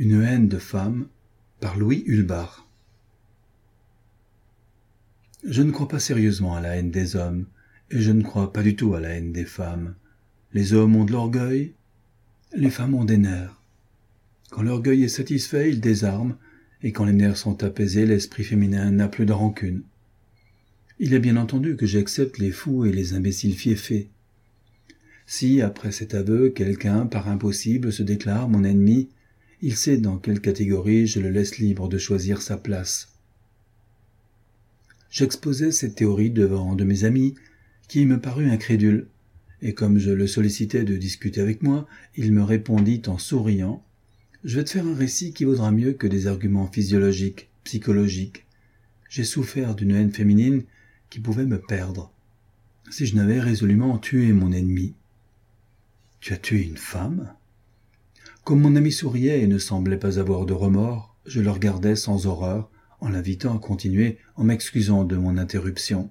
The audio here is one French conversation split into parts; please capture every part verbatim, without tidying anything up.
Une haine de femme par Louis Hulbard. Je ne crois pas sérieusement à la haine des hommes, et je ne crois pas du tout à la haine des femmes. Les hommes ont de l'orgueil, les femmes ont des nerfs. Quand l'orgueil est satisfait, ils désarment, et quand les nerfs sont apaisés, l'esprit féminin n'a plus de rancune. Il est bien entendu que j'accepte les fous et les imbéciles fiefés. Si, après cet aveu, quelqu'un, par impossible, se déclare mon ennemi, il sait dans quelle catégorie je le laisse libre de choisir sa place. J'exposais cette théorie devant un de mes amis, qui me parut incrédule, et comme je le sollicitais de discuter avec moi, il me répondit en souriant « Je vais te faire un récit qui vaudra mieux que des arguments physiologiques, psychologiques. J'ai souffert d'une haine féminine qui pouvait me perdre. Si je n'avais résolument tué mon ennemi. »« Tu as tué une femme ?» Comme mon ami souriait et ne semblait pas avoir de remords, je le regardais sans horreur, en l'invitant à continuer, en m'excusant de mon interruption.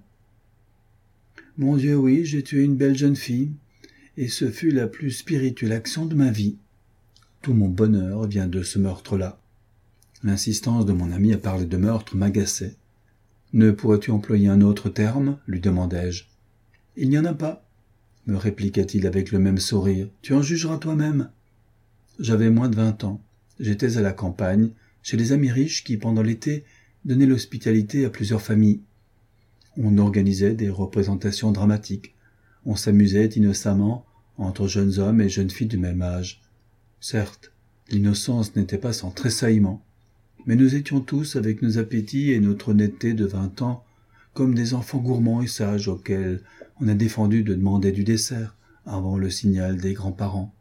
« Mon Dieu, oui, j'ai tué une belle jeune fille, et ce fut la plus spirituelle action de ma vie. Tout mon bonheur vient de ce meurtre-là. » L'insistance de mon ami à parler de meurtre m'agaçait. « Ne pourrais-tu employer un autre terme ?» lui demandai-je. « Il n'y en a pas, » me répliqua-t-il avec le même sourire. « Tu en jugeras toi-même. » J'avais moins de vingt ans. J'étais à la campagne, chez des amis riches qui, pendant l'été, donnaient l'hospitalité à plusieurs familles. On organisait des représentations dramatiques. On s'amusait innocemment entre jeunes hommes et jeunes filles du même âge. Certes, l'innocence n'était pas sans tressaillement, mais nous étions tous, avec nos appétits et notre honnêteté de vingt ans, comme des enfants gourmands et sages auxquels on a défendu de demander du dessert avant le signal des grands-parents.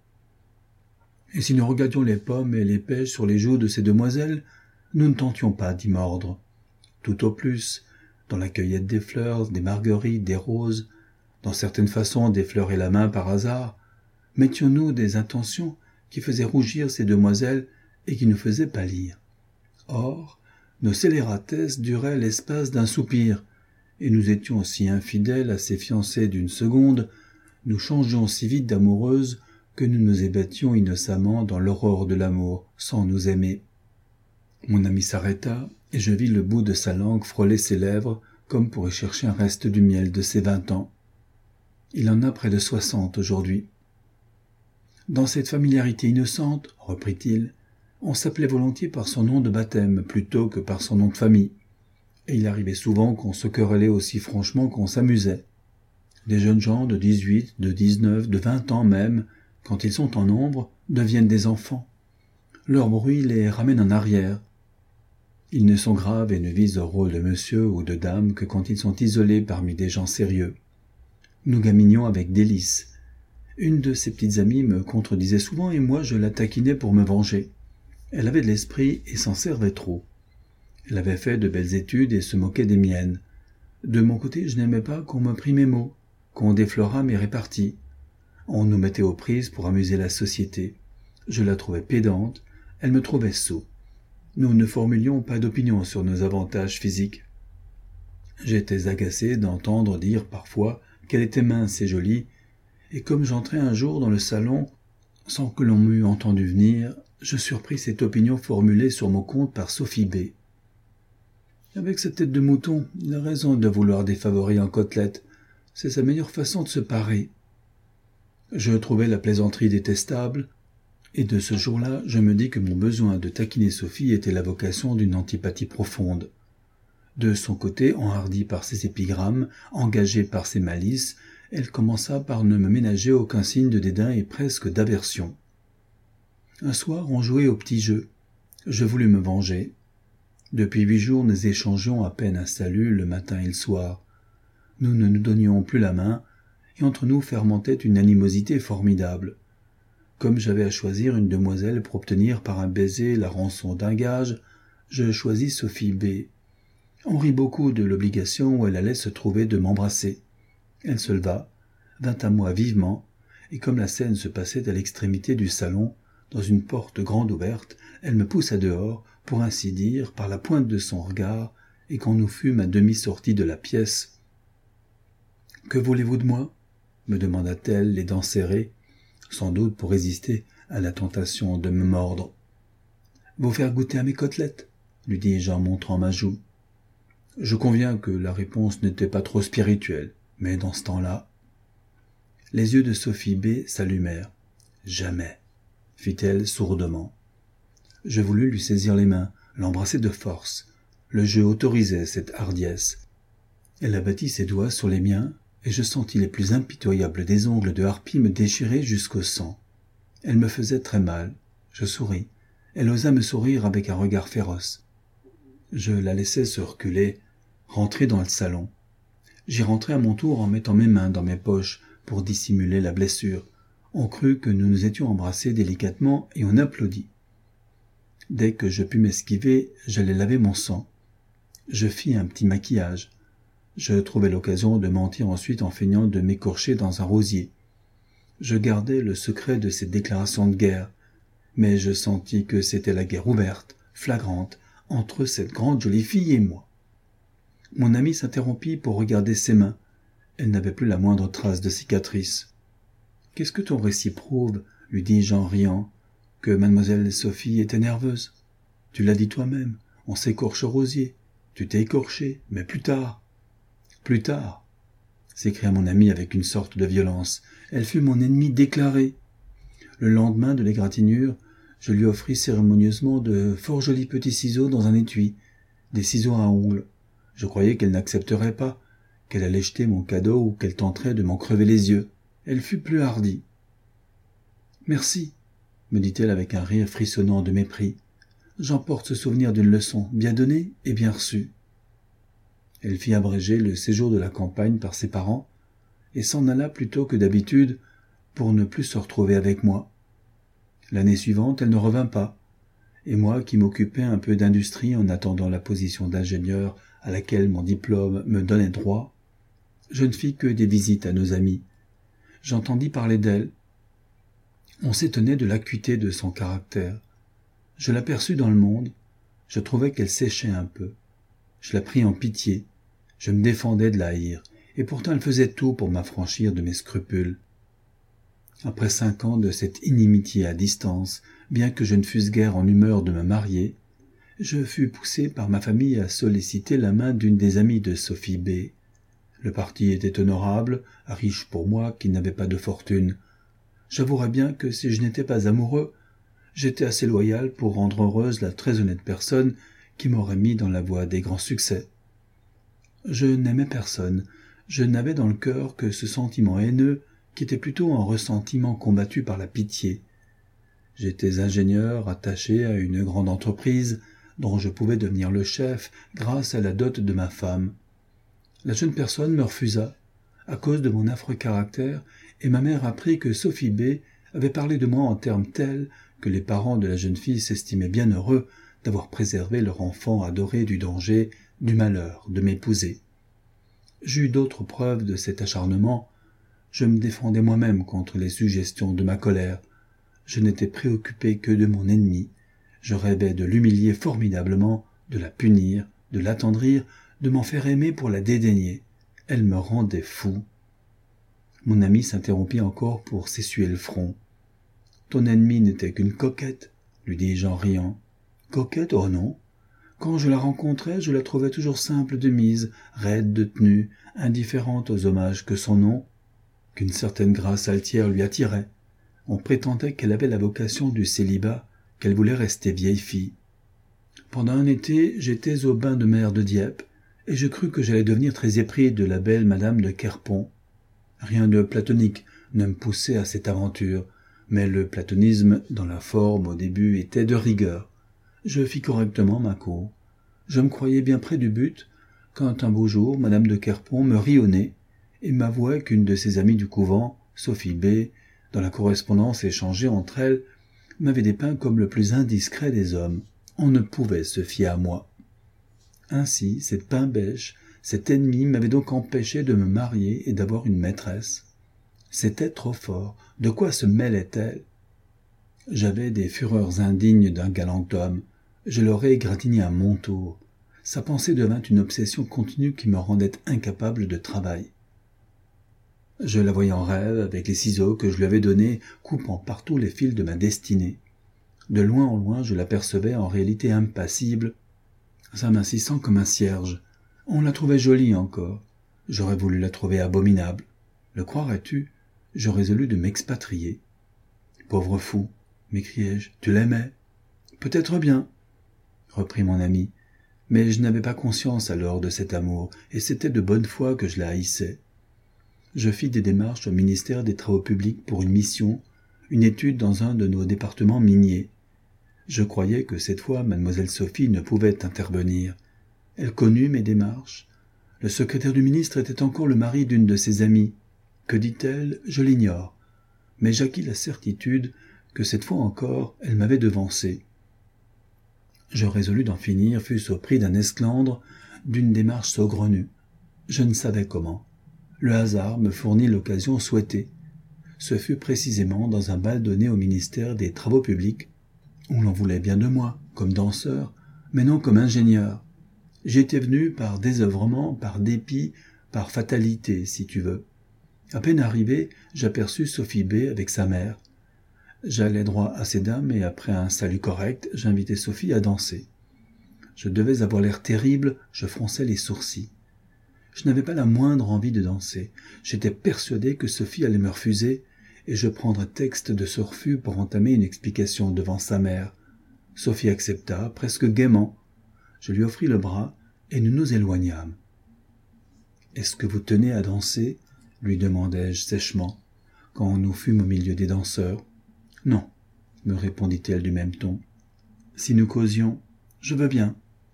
Et si nous regardions les pommes et les pêches sur les joues de ces demoiselles, nous ne tentions pas d'y mordre. Tout au plus, dans la cueillette des fleurs, des marguerites, des roses, dans certaines façons d'effleurer la main par hasard, mettions-nous des intentions qui faisaient rougir ces demoiselles et qui nous faisaient pâlir. Or, nos scélératesses duraient l'espace d'un soupir, et nous étions si infidèles à ces fiancées d'une seconde, nous changions si vite d'amoureuses que nous nous ébattions innocemment dans l'aurore de l'amour, sans nous aimer. Mon ami s'arrêta, et je vis le bout de sa langue frôler ses lèvres, comme pour y chercher un reste du miel de ses vingt ans. Il en a près de soixante aujourd'hui. Dans cette familiarité innocente, reprit-il, on s'appelait volontiers par son nom de baptême plutôt que par son nom de famille, et il arrivait souvent qu'on se querellait aussi franchement qu'on s'amusait. Des jeunes gens de dix-huit, de dix-neuf, de vingt ans même, quand ils sont en nombre, deviennent des enfants. Leur bruit les ramène en arrière. Ils ne sont graves et ne visent au rôle de monsieur ou de dame que quand ils sont isolés parmi des gens sérieux. Nous gaminions avec délice. Une de ses petites amies me contredisait souvent et moi je la taquinais pour me venger. Elle avait de l'esprit et s'en servait trop. Elle avait fait de belles études et se moquait des miennes. De mon côté, je n'aimais pas qu'on me prît mes mots, qu'on déflorât mes réparties. On nous mettait aux prises pour amuser la société. Je la trouvais pédante, elle me trouvait sot. Nous ne formulions pas d'opinion sur nos avantages physiques. J'étais agacé d'entendre dire parfois qu'elle était mince et jolie, et comme j'entrai un jour dans le salon, sans que l'on m'eût entendu venir, je surpris cette opinion formulée sur mon compte par Sophie B. Avec sa tête de mouton, il a raison de vouloir des favoris en côtelette. C'est sa meilleure façon de se parer. Je trouvais la plaisanterie détestable, et de ce jour-là, je me dis que mon besoin de taquiner Sophie était la vocation d'une antipathie profonde. De son côté, enhardie par ses épigrammes, engagée par ses malices, elle commença par ne me ménager aucun signe de dédain et presque d'aversion. Un soir, on jouait au petit jeu. Je voulus me venger. Depuis huit jours, nous échangions à peine un salut le matin et le soir. Nous ne nous donnions plus la main, et entre nous fermentait une animosité formidable. Comme j'avais à choisir une demoiselle pour obtenir par un baiser la rançon d'un gage, je choisis Sophie B. On rit beaucoup de l'obligation où elle allait se trouver de m'embrasser. Elle se leva, vint à moi vivement, et comme la scène se passait à l'extrémité du salon, dans une porte grande ouverte, elle me poussa dehors, pour ainsi dire, par la pointe de son regard, et quand nous fûmes à demi sortis de la pièce. « Que voulez-vous de moi ?» me demanda-t-elle, les dents serrées, sans doute pour résister à la tentation de me mordre. vous faire goûter à mes côtelettes, lui dis-je en montrant ma joue. Je conviens que la réponse n'était pas trop spirituelle, mais dans ce temps-là... Les yeux de Sophie B. s'allumèrent. « Jamais !» fit-elle sourdement. Je voulus lui saisir les mains, l'embrasser de force. Le jeu autorisait cette hardiesse. Elle abattit ses doigts sur les miens, et je sentis les plus impitoyables des ongles de harpie me déchirer jusqu'au sang. Elle me faisait très mal. Je souris. Elle osa me sourire avec un regard féroce. Je la laissai se reculer, rentrer dans le salon. J'y rentrai à mon tour en mettant mes mains dans mes poches pour dissimuler la blessure. On crut que nous nous étions embrassés délicatement et on applaudit. Dès que je pus m'esquiver, j'allais laver mon sang. Je fis un petit maquillage. Je trouvai l'occasion de mentir ensuite en feignant de m'écorcher dans un rosier. Je gardai le secret de cette déclaration de guerre, mais je sentis que c'était la guerre ouverte, flagrante, entre cette grande jolie fille et moi. Mon amie s'interrompit pour regarder ses mains. Elle n'avait plus la moindre trace de cicatrice. « Qu'est-ce que ton récit prouve ?» lui dis-je en riant. « Que mademoiselle Sophie était nerveuse. Tu l'as dit toi-même, on s'écorche au rosier. Tu t'es écorché, mais plus tard. »« Plus tard !» s'écria mon amie avec une sorte de violence. Elle fut mon ennemie déclarée. Le lendemain de l'égratignure, je lui offris cérémonieusement de fort jolis petits ciseaux dans un étui, des ciseaux à ongles. Je croyais qu'elle n'accepterait pas, qu'elle allait jeter mon cadeau ou qu'elle tenterait de m'en crever les yeux. Elle fut plus hardie. « Merci !» me dit-elle avec un rire frissonnant de mépris. « J'emporte ce souvenir d'une leçon bien donnée et bien reçue. » Elle fit abréger le séjour de la campagne par ses parents et s'en alla plus tôt que d'habitude pour ne plus se retrouver avec moi. L'année suivante, elle ne revint pas, et moi qui m'occupais un peu d'industrie en attendant la position d'ingénieur à laquelle mon diplôme me donnait droit, je ne fis que des visites à nos amis. J'entendis parler d'elle. On s'étonnait de l'acuité de son caractère. Je l'aperçus dans le monde, je trouvais qu'elle séchait un peu. Je la pris en pitié, je me défendais de la haïr, et pourtant elle faisait tout pour m'affranchir de mes scrupules. Après cinq ans de cette inimitié à distance, bien que je ne fusse guère en humeur de me marier, je fus poussé par ma famille à solliciter la main d'une des amies de Sophie B. Le parti était honorable, riche pour moi qui n'avais pas de fortune. J'avouerais bien que si je n'étais pas amoureux, j'étais assez loyal pour rendre heureuse la très honnête personne qui m'aurait mis dans la voie des grands succès. Je n'aimais personne, je n'avais dans le cœur que ce sentiment haineux qui était plutôt un ressentiment combattu par la pitié. J'étais ingénieur attaché à une grande entreprise dont je pouvais devenir le chef grâce à la dot de ma femme. La jeune personne me refusa à cause de mon affreux caractère et ma mère apprit que Sophie B. avait parlé de moi en termes tels que les parents de la jeune fille s'estimaient bien heureux d'avoir préservé leur enfant adoré du danger, du malheur de m'épouser. J'eus d'autres preuves de cet acharnement. Je me défendais moi-même contre les suggestions de ma colère. Je n'étais préoccupé que de mon ennemi. Je rêvais de l'humilier formidablement, de la punir, de l'attendrir, de m'en faire aimer pour la dédaigner. Elle me rendait fou. Mon ami s'interrompit encore pour s'essuyer le front. « Ton ennemie n'était qu'une coquette, » lui dis-je en riant. « Coquette, oh non. Quand je la rencontrais, je la trouvais toujours simple de mise, raide de tenue, indifférente aux hommages que son nom, qu'une certaine grâce altière lui attirait. On prétendait qu'elle avait la vocation du célibat, qu'elle voulait rester vieille fille. Pendant un été, j'étais au bain de mer de Dieppe, et je crus que j'allais devenir très épris de la belle madame de Querpon. Rien de platonique ne me poussait à cette aventure, mais le platonisme, dans la forme au début, était de rigueur. Je fis correctement ma cour. Je me croyais bien près du but, quand un beau jour, madame de Querpon me rit au nez, et m'avouait qu'une de ses amies du couvent, Sophie B., dans la correspondance échangée entre elles, m'avait dépeint comme le plus indiscret des hommes. On ne pouvait se fier à moi. Ainsi, cette pain-bêche, cet ennemi m'avait donc empêché de me marier et d'avoir une maîtresse. C'était trop fort. De quoi se mêlait-elle? J'avais des fureurs indignes d'un galant homme. Je l'aurais égratigné à mon tour. Sa pensée devint une obsession continue qui me rendait incapable de travail. Je la voyais en rêve, avec les ciseaux que je lui avais donnés, coupant partout les fils de ma destinée. De loin en loin, je l'apercevais en réalité impassible, s'amincissant comme un cierge. On la trouvait jolie encore. J'aurais voulu la trouver abominable. Le croirais-tu? Je résolus de m'expatrier. Pauvre fou, m'écriai-je, tu l'aimais? Peut-être bien, reprit mon ami, mais je n'avais pas conscience alors de cet amour, et c'était de bonne foi que je la haïssais. Je fis des démarches au ministère des Travaux publics pour une mission, une étude dans un de nos départements miniers. Je croyais que cette fois mademoiselle Sophie ne pouvait intervenir. Elle connut mes démarches. Le secrétaire du ministre était encore le mari d'une de ses amies. Que dit-elle? Je l'ignore. Mais j'acquis la certitude que cette fois encore elle m'avait devancé. Je résolus d'en finir, fût-ce au prix d'un esclandre, d'une démarche saugrenue. Je ne savais comment. Le hasard me fournit l'occasion souhaitée. Ce fut précisément dans un bal donné au ministère des Travaux publics. On l'en voulait bien de moi, comme danseur, mais non comme ingénieur. J'y étais venu par désœuvrement, par dépit, par fatalité, si tu veux. À peine arrivé, j'aperçus Sophie B. avec sa mère. J'allai droit à ces dames et après un salut correct, j'invitai Sophie à danser. Je devais avoir l'air terrible, je fronçais les sourcils. Je n'avais pas la moindre envie de danser. J'étais persuadé que Sophie allait me refuser, et je prendrais texte de ce refus pour entamer une explication devant sa mère. Sophie accepta, presque gaiement. Je lui offris le bras, et nous nous éloignâmes. « Est-ce que vous tenez à danser ?» lui demandai-je sèchement, quand nous fûmes au milieu des danseurs. « Non, » me répondit-elle du même ton. « Si nous causions, je veux bien. »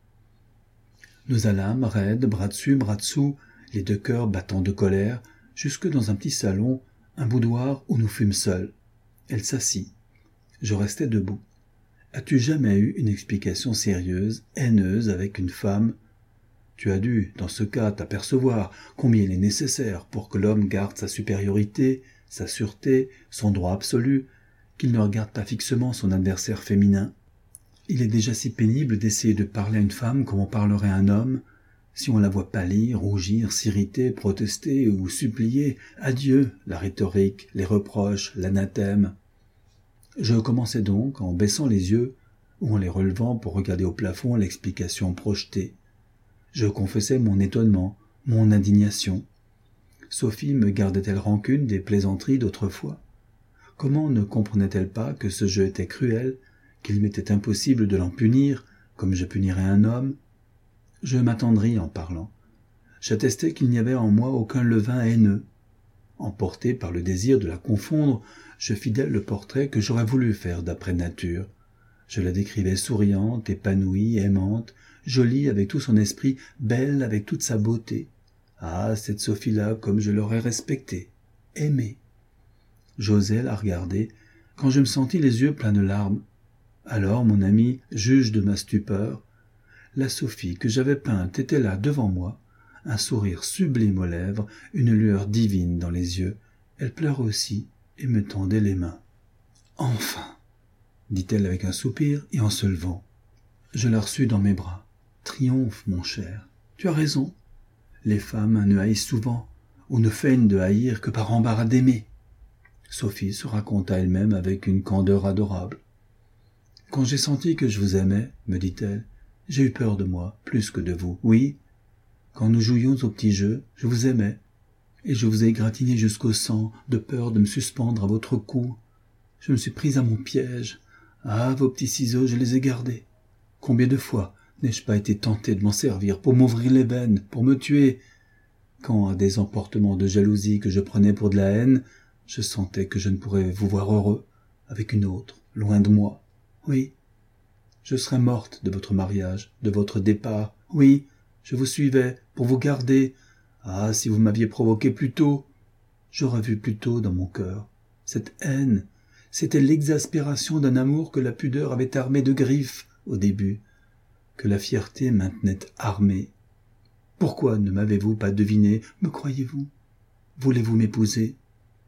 Nous allâmes, raides, bras dessus, bras dessous, les deux cœurs battant de colère, jusque dans un petit salon, un boudoir où nous fûmes seuls. Elle s'assit. Je restai debout. As-tu jamais eu une explication sérieuse, haineuse avec une femme? Tu as dû, dans ce cas, t'apercevoir combien il est nécessaire pour que l'homme garde sa supériorité, sa sûreté, son droit absolu, qu'il ne regarde pas fixement son adversaire féminin. Il est déjà si pénible d'essayer de parler à une femme comme on parlerait à un homme. Si on la voit pâlir, rougir, s'irriter, protester ou supplier, adieu la rhétorique, les reproches, l'anathème. Je commençai donc en baissant les yeux ou en les relevant pour regarder au plafond l'explication projetée. Je confessai mon étonnement, mon indignation. Sophie me gardait-elle rancune des plaisanteries d'autrefois? Comment ne comprenait-elle pas que ce jeu était cruel, qu'il m'était impossible de l'en punir, comme je punirais un homme? Je m'attendris en parlant. J'attestai qu'il n'y avait en moi aucun levain haineux. Emporté par le désir de la confondre, je fis d'elle le portrait que j'aurais voulu faire d'après nature. Je la décrivais souriante, épanouie, aimante, jolie avec tout son esprit, belle avec toute sa beauté. Ah, cette Sophie-là, comme je l'aurais respectée, aimée. J'osai la regarder, quand je me sentis les yeux pleins de larmes. Alors, mon ami, juge de ma stupeur, la Sophie que j'avais peinte était là devant moi, un sourire sublime aux lèvres, une lueur divine dans les yeux. Elle pleurait aussi et me tendait les mains. « Enfin !» dit-elle avec un soupir et en se levant. Je la reçus dans mes bras. « Triomphe, mon cher. Tu as raison. Les femmes ne haïssent souvent, ou ne feignent de haïr que par embarras d'aimer. » Sophie se raconta elle-même avec une candeur adorable. « Quand j'ai senti que je vous aimais, me dit-elle, j'ai eu peur de moi, plus que de vous. Oui, quand nous jouions au petit jeu, je vous aimais, et je vous ai égratigné jusqu'au sang, de peur de me suspendre à votre cou. Je me suis prise à mon piège. Ah, vos petits ciseaux, je les ai gardés. Combien de fois n'ai-je pas été tenté de m'en servir pour m'ouvrir les veines, pour me tuer? Quand, à des emportements de jalousie que je prenais pour de la haine, je sentais que je ne pourrais vous voir heureux, avec une autre, loin de moi. Oui, je serais morte de votre mariage, de votre départ. Oui, je vous suivais, pour vous garder. Ah, si vous m'aviez provoqué plus tôt! J'aurais vu plus tôt dans mon cœur. Cette haine, c'était l'exaspération d'un amour que la pudeur avait armé de griffes au début, que la fierté maintenait armé. Pourquoi ne m'avez-vous pas deviné, me croyez-vous? Voulez-vous m'épouser?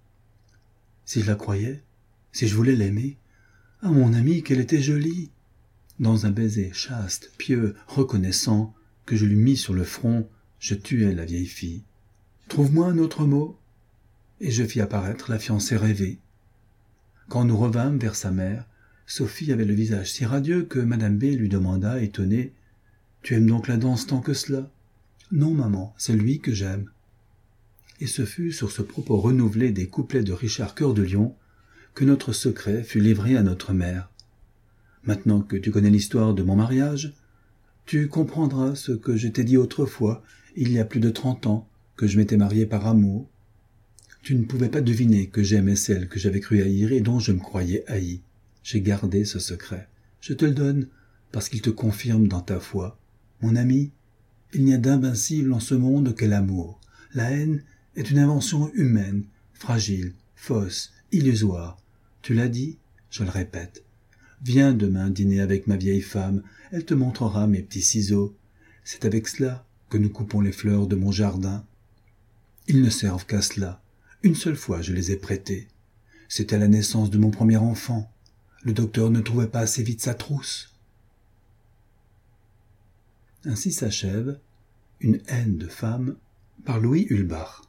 Si je la croyais, si je voulais l'aimer, ah, mon ami, qu'elle était jolie! Dans un baiser chaste, pieux, reconnaissant, que je lui mis sur le front, je tuai la vieille fille. Trouve-moi un autre mot. Et je fis apparaître la fiancée rêvée. Quand nous revînmes vers sa mère, Sophie avait le visage si radieux que madame B. lui demanda, étonnée, « Tu aimes donc la danse tant que cela ?»« Non, maman, c'est lui que j'aime. » Et ce fut sur ce propos renouvelé des couplets de Richard Cœur de Lion que notre secret fut livré à notre mère. Maintenant que tu connais l'histoire de mon mariage, tu comprendras ce que je t'ai dit autrefois, il y a plus de trente ans, que je m'étais marié par amour. Tu ne pouvais pas deviner que j'aimais celle que j'avais cru haïr et dont je me croyais haï. J'ai gardé ce secret. Je te le donne parce qu'il te confirme dans ta foi. Mon ami, il n'y a d'invincible en ce monde que l'amour. La haine est une invention humaine, fragile, fausse, illusoire. Tu l'as dit, je le répète. Viens demain dîner avec ma vieille femme, elle te montrera mes petits ciseaux. C'est avec cela que nous coupons les fleurs de mon jardin. Ils ne servent qu'à cela. Une seule fois je les ai prêtés. C'était à la naissance de mon premier enfant. Le docteur ne trouvait pas assez vite sa trousse. Ainsi s'achève Une haine de femme par Louis Hulbach.